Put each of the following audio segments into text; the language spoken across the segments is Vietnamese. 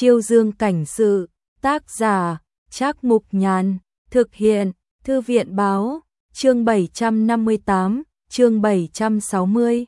Chiêu Dương cảnh sự, tác giả, Trác Mục Nhàn, thực hiện, Thư viện báo, chương 758, chương 760.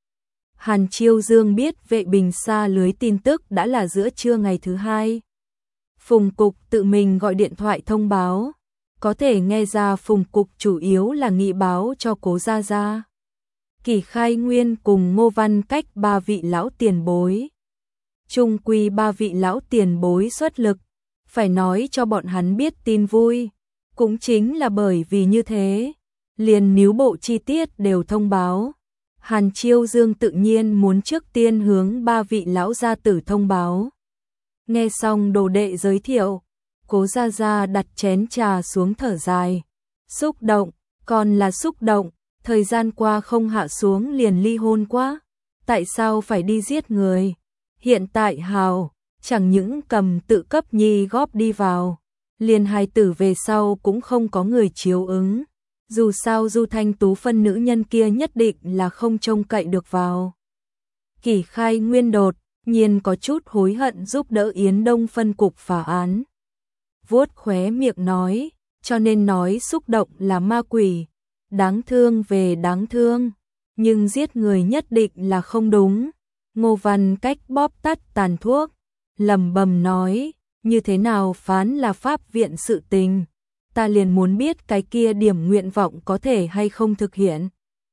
Hàn Chiêu Dương biết Vệ Bình xa lưới tin tức đã là giữa trưa ngày thứ hai. Phùng Cục tự mình gọi điện thoại thông báo, có thể nghe ra Phùng Cục chủ yếu là nghị báo cho Cố Gia Gia. Kỷ Khai Nguyên cùng Ngô Văn Cách ba vị lão tiền bối. Chung quy ba vị lão tiền bối xuất lực, phải nói cho bọn hắn biết tin vui. Cũng chính là bởi vì như thế, liền níu bộ chi tiết đều thông báo. Hàn Chiêu Dương tự nhiên muốn trước tiên hướng ba vị lão gia tử thông báo. Nghe xong đồ đệ giới thiệu, Cố Gia Gia đặt chén trà xuống thở dài. Xúc động, còn là xúc động, thời gian qua không hạ xuống liền ly hôn quá. Tại sao phải đi giết người? Hiện tại hào, chẳng những cầm tự cấp nhi góp đi vào, liền hài tử về sau cũng không có người chiếu ứng. Dù sao Du Thanh Tú phân nữ nhân kia nhất định là không trông cậy được vào. Kỷ Khai Nguyên đột nhiên có chút hối hận giúp đỡ Yến Đông phân cục phá án. Vuốt khóe miệng nói, cho nên nói xúc động là ma quỷ, đáng thương về đáng thương, nhưng giết người nhất định là không đúng. Ngô Văn Cách bóp tắt tàn thuốc, lẩm bẩm nói, như thế nào phán là pháp viện sự tình, ta liền muốn biết cái kia điểm nguyện vọng có thể hay không thực hiện.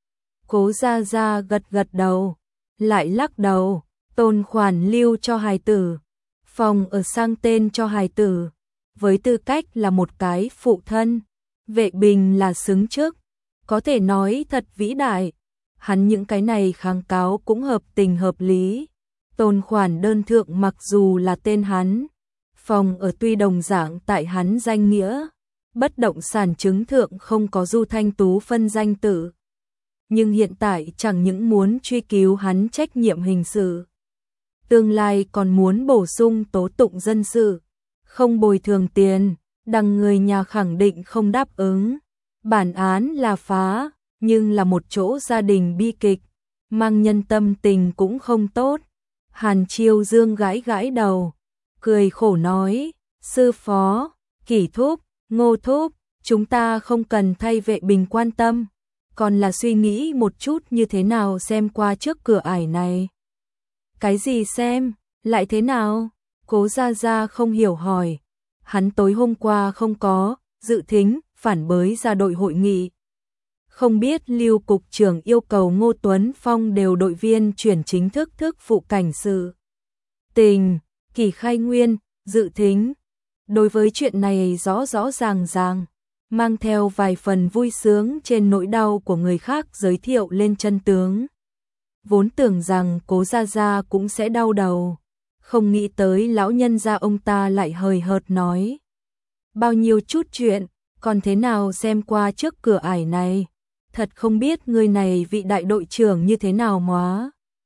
Cố Gia Gia gật gật đầu, lại lắc đầu, tôn khoản lưu cho hài tử, phòng ở sang tên cho hài tử, với tư cách là một cái phụ thân, Vệ Bình là xứng trước, có thể nói thật vĩ đại. Hắn những cái này kháng cáo cũng hợp tình hợp lý. Tôn khoản đơn thượng mặc dù là tên hắn, phòng ở tuy đồng dạng tại hắn danh nghĩa, bất động sản chứng thượng không có Du Thanh Tú phân danh tử. Nhưng hiện tại chẳng những muốn truy cứu hắn trách nhiệm hình sự, tương lai còn muốn bổ sung tố tụng dân sự, không bồi thường tiền, đằng người nhà khẳng định không đáp ứng. Bản án là phá, nhưng là một chỗ gia đình bi kịch, mang nhân tâm tình cũng không tốt. Hàn Chiêu Dương gãi gãi đầu, cười khổ nói, sư phó, Kỷ thúc, Ngô thúc, chúng ta không cần thay Vệ Bình quan tâm, còn là suy nghĩ một chút như thế nào xem qua trước cửa ải này. Cái gì xem, lại thế nào? Cố Gia Gia không hiểu hỏi. Hắn tối hôm qua không có dự thính, phản bới ra đội hội nghị. Không biết Lưu cục trưởng yêu cầu Ngô Tuấn Phong đều đội viên chuyển chính thức thức phụ cảnh sự tình. Kỷ Khai Nguyên, dự thính. Đối với chuyện này rõ rõ ràng, mang theo vài phần vui sướng trên nỗi đau của người khác giới thiệu lên chân tướng. Vốn tưởng rằng Cố Gia Gia cũng sẽ đau đầu, không nghĩ tới lão nhân gia ông ta lại hời hợt nói. Bao nhiêu chút chuyện, còn thế nào xem qua trước cửa ải này, thật không biết người này vị đại đội trưởng như thế nào móa.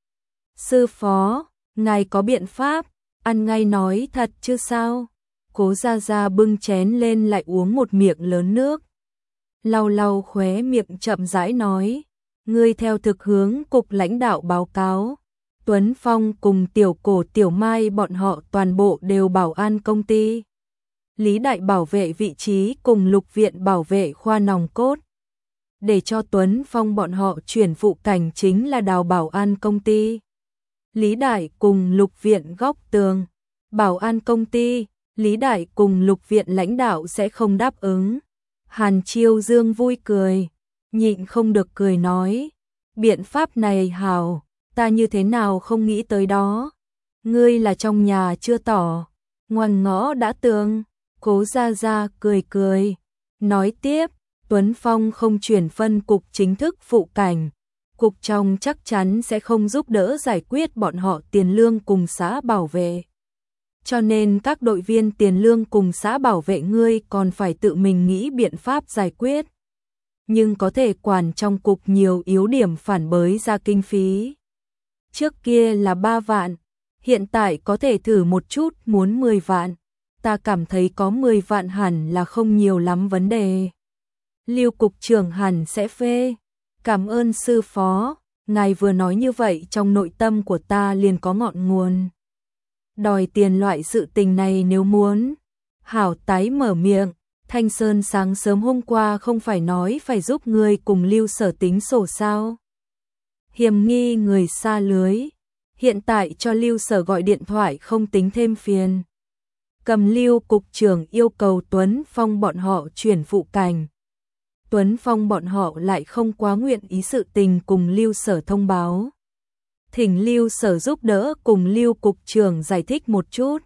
Sư phó, ngài có biện pháp, ăn ngay nói thật chứ sao? Cố Gia Gia bưng chén lên lại uống một miệng lớn nước. Lau lau khóe miệng chậm rãi nói, ngươi theo thực hướng cục lãnh đạo báo cáo. Tuấn Phong cùng Tiểu Cổ Tiểu Mai bọn họ toàn bộ đều bảo an công ty. Lý Đại bảo vệ vị trí cùng Lục Viện bảo vệ khoa nòng cốt. Để cho Tuấn Phong bọn họ chuyển phụ cảnh chính là đào bảo an công ty. Lý Đại cùng Lục Viện góc tường. Bảo an công ty, Lý Đại cùng Lục Viện lãnh đạo sẽ không đáp ứng. Hàn Chiêu Dương vui cười, nhịn không được cười nói, biện pháp này hảo, ta như thế nào không nghĩ tới đó. Ngươi là trong nhà chưa tỏ, ngoằn ngõ đã tường. Cố Gia Gia cười cười, nói tiếp, Tuấn Phong không chuyển phân cục chính thức phụ cảnh, cục trong chắc chắn sẽ không giúp đỡ giải quyết bọn họ tiền lương cùng xã bảo vệ. Cho nên các đội viên tiền lương cùng xã bảo vệ ngươi còn phải tự mình nghĩ biện pháp giải quyết. Nhưng có thể quản trong cục nhiều yếu điểm phản bới ra kinh phí. Trước kia là 3 vạn, hiện tại có thể thử một chút muốn 10 vạn. Ta cảm thấy có 10 vạn hẳn là không nhiều lắm vấn đề. Lưu cục trưởng hẳn sẽ phê. Cảm ơn sư phó, ngài vừa nói như vậy trong nội tâm của ta liền có ngọn nguồn. đòi tiền loại sự tình này nếu muốn. Hảo tái mở miệng, Thanh Sơn sáng sớm hôm qua không phải nói phải giúp ngươi cùng Lưu Sở tính sổ sao? Hiểm nghi người xa lưới, hiện tại cho Lưu Sở gọi điện thoại không tính thêm phiền. Cầm Lưu cục trưởng yêu cầu Tuấn Phong bọn họ chuyển phụ cảnh. Tuấn Phong bọn họ lại không quá nguyện ý sự tình cùng Lưu Sở thông báo. Thỉnh Lưu Sở giúp đỡ cùng Lưu cục trưởng giải thích một chút.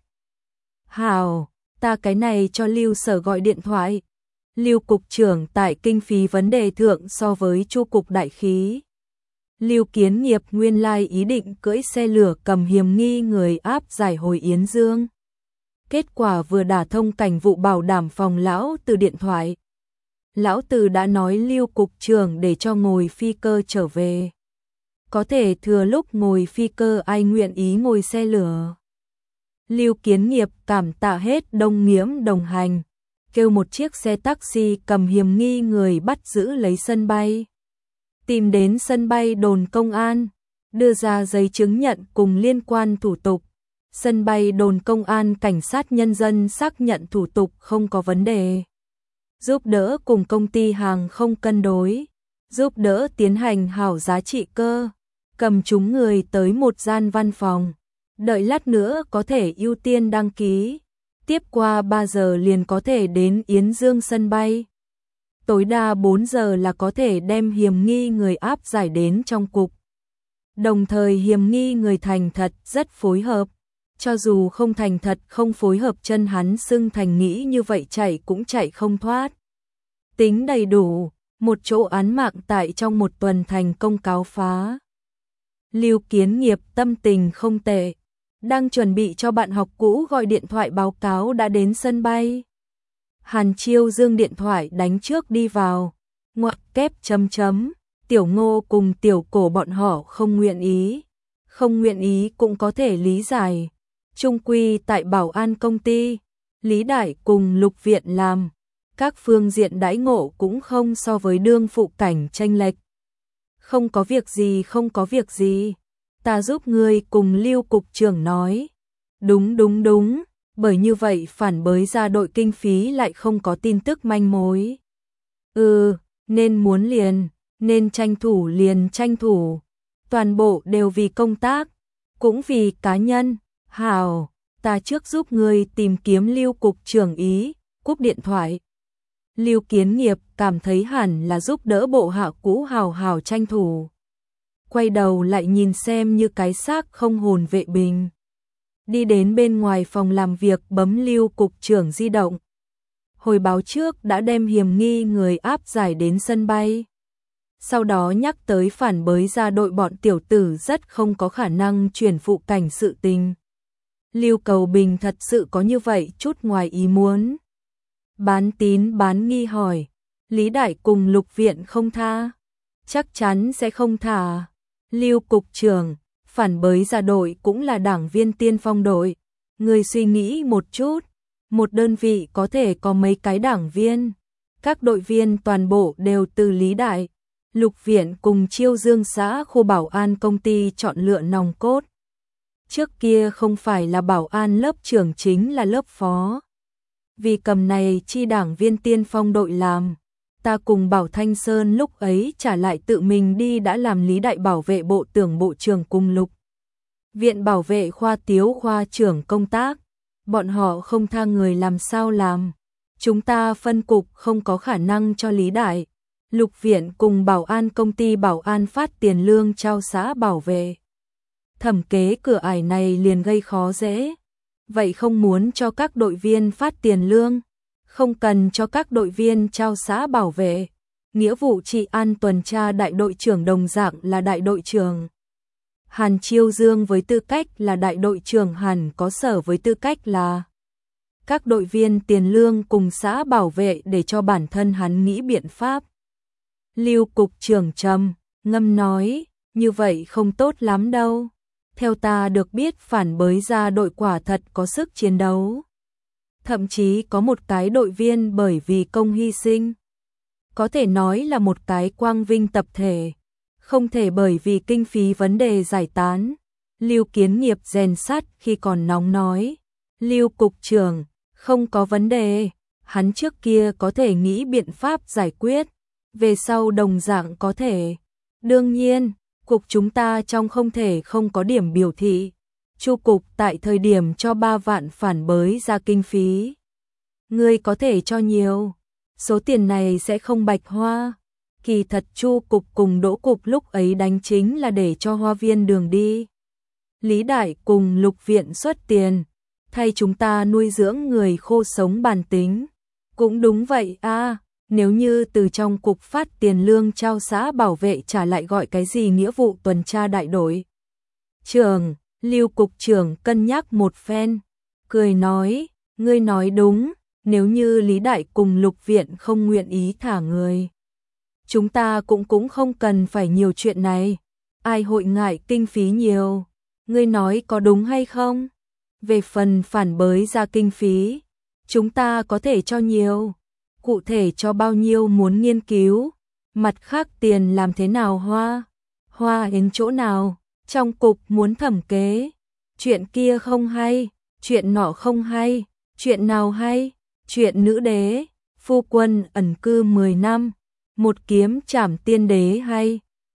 Hào, ta cái này cho Lưu Sở gọi điện thoại. Lưu cục trưởng tại kinh phí vấn đề thượng so với Chu cục đại khí. Lưu Kiến Nghiệp nguyên lai ý định cưỡi xe lửa cầm hiểm nghi người áp giải hồi Yến Dương. Kết quả vừa đả thông cảnh vụ bảo đảm phòng lão Từ điện thoại. Lão Từ đã nói Lưu cục trưởng để cho ngồi phi cơ trở về. Có thể thừa lúc ngồi phi cơ ai nguyện ý ngồi xe lửa. Lưu Kiến Nghiệp cảm tạ hết đồng nghiễm đồng hành, kêu một chiếc xe taxi cầm hiểm nghi người bắt giữ lấy sân bay. Tìm đến sân bay đồn công an, đưa ra giấy chứng nhận cùng liên quan thủ tục. Sân bay đồn công an cảnh sát nhân dân xác nhận thủ tục không có vấn đề. Giúp đỡ cùng công ty hàng không cân đối, giúp đỡ tiến hành hảo giá trị cơ, cầm chúng người tới một gian văn phòng. Đợi lát nữa có thể ưu tiên đăng ký, tiếp qua 3 giờ liền có thể đến Yến Dương sân bay. Tối đa 4 giờ là có thể đem hiểm nghi người áp giải đến trong cục. Đồng thời hiểm nghi người thành thật rất phối hợp, cho dù không thành thật không phối hợp chân hắn sưng thành nghĩ như vậy chạy cũng chạy không thoát. Tính đầy đủ, một chỗ án mạng tại trong một tuần thành công cáo phá. Lưu Kiến Nghiệp tâm tình không tệ, đang chuẩn bị cho bạn học cũ gọi điện thoại báo cáo đã đến sân bay. Hàn Chiêu Dương điện thoại đánh trước đi vào, ngoặc kép chấm chấm, Tiểu Ngô cùng Tiểu Cổ bọn họ không nguyện ý. Không nguyện ý cũng có thể lý giải. Trung quy tại bảo an công ty, Lý Đại cùng Lục Viện làm, các phương diện đãi ngộ cũng không so với đương phụ cảnh chênh lệch. Không có việc gì, ta giúp ngươi cùng Lưu cục trưởng nói. Đúng, bởi như vậy phản bới ra đội kinh phí lại không có tin tức manh mối. Nên muốn liền, nên tranh thủ liền tranh thủ. Toàn bộ đều vì công tác, cũng vì cá nhân. Hào, ta trước giúp ngươi tìm kiếm Lưu cục trưởng ý, cúp điện thoại. Lưu Kiến Nghiệp cảm thấy hẳn là giúp đỡ bộ hạ cũ hào hào tranh thủ. Quay đầu lại nhìn xem như cái xác không hồn vệ bình. Đi đến bên ngoài phòng làm việc bấm Lưu cục trưởng di động. Hồi báo trước đã đem hiểm nghi người áp giải đến sân bay. Sau đó nhắc tới phản bới ra đội bọn tiểu tử rất không có khả năng chuyển phụ cảnh sự tình. Lưu Cầu Bình thật sự có như vậy chút ngoài ý muốn. Bán tín bán nghi hỏi, Lý Đại cùng Lục Viện không tha? Chắc chắn sẽ không thả. Lưu cục trưởng, phản bới ra đội cũng là đảng viên tiên phong đội. Người suy nghĩ một chút, một đơn vị có thể có mấy cái đảng viên. Các đội viên toàn bộ đều từ Lý Đại, Lục Viện cùng Chiêu Dương xã khu bảo an công ty chọn lựa nòng cốt. Trước kia không phải là bảo an lớp trưởng chính là lớp phó. Vì cầm này chi đảng viên tiên phong đội làm, ta cùng Bảo Thanh Sơn lúc ấy trả lại tự mình đi đã làm Lý Đại bảo vệ bộ tưởng bộ trưởng cùng Lục Viện bảo vệ khoa tiếu khoa trưởng công tác. Bọn họ không tha người làm sao làm. Chúng ta phân cục không có khả năng cho Lý Đại, Lục Viện cùng bảo an công ty bảo an phát tiền lương trao xã bảo vệ. Thẩm kế cửa ải này liền gây khó dễ. Vậy không muốn cho các đội viên phát tiền lương, không cần cho các đội viên trao xã bảo vệ. Nghĩa vụ trị an tuần tra đại đội trưởng đồng dạng là đại đội trưởng. Hàn Chiêu Dương với tư cách là đại đội trưởng hẳn có Sở với tư cách là các đội viên tiền lương cùng xã bảo vệ để cho bản thân hắn nghĩ biện pháp. Lưu cục trưởng trầm ngâm nói, như vậy không tốt lắm đâu. Theo ta được biết phản bới ra đội quả thật có sức chiến đấu. Thậm chí có một cái đội viên bởi vì công hy sinh. Có thể nói là một cái quang vinh tập thể. Không thể bởi vì kinh phí vấn đề giải tán. Lưu Kiến Nghiệp rèn sắt khi còn nóng nói. Lưu cục trưởng, không có vấn đề, hắn trước kia có thể nghĩ biện pháp giải quyết, về sau đồng dạng có thể. Đương nhiên, cục chúng ta trong không thể không có điểm biểu thị. Chu cục tại thời điểm cho 3 vạn phản bới ra kinh phí. Ngươi có thể cho nhiều, số tiền này sẽ không bạch hoa. Kỳ thật Chu cục cùng Đỗ cục lúc ấy đánh chính là để cho Hoa Viên đường đi. Lý Đại cùng Lục Viện xuất tiền, thay chúng ta nuôi dưỡng người khô sống bản tính. Cũng đúng vậy a, nếu như từ trong cục phát tiền lương trao xã bảo vệ trả lại gọi cái gì nghĩa vụ tuần tra đại đội. Trưởng, Lưu cục trưởng cân nhắc một phen, cười nói, ngươi nói đúng, nếu như Lý Đại cùng Lục Viện không nguyện ý thả người, chúng ta cũng không cần phải nhiều chuyện này, ai hội ngại kinh phí nhiều, ngươi nói có đúng hay không? Về phần phản bới ra kinh phí, chúng ta có thể cho nhiều, cụ thể cho bao nhiêu muốn nghiên cứu, mặt khác tiền làm thế nào hoa đến chỗ nào, trong cục muốn thẩm kế, chuyện kia không hay, chuyện nọ không hay, chuyện nào hay, chuyện nữ đế, phu quân ẩn cư 10 năm, một kiếm trảm tiên đế hay.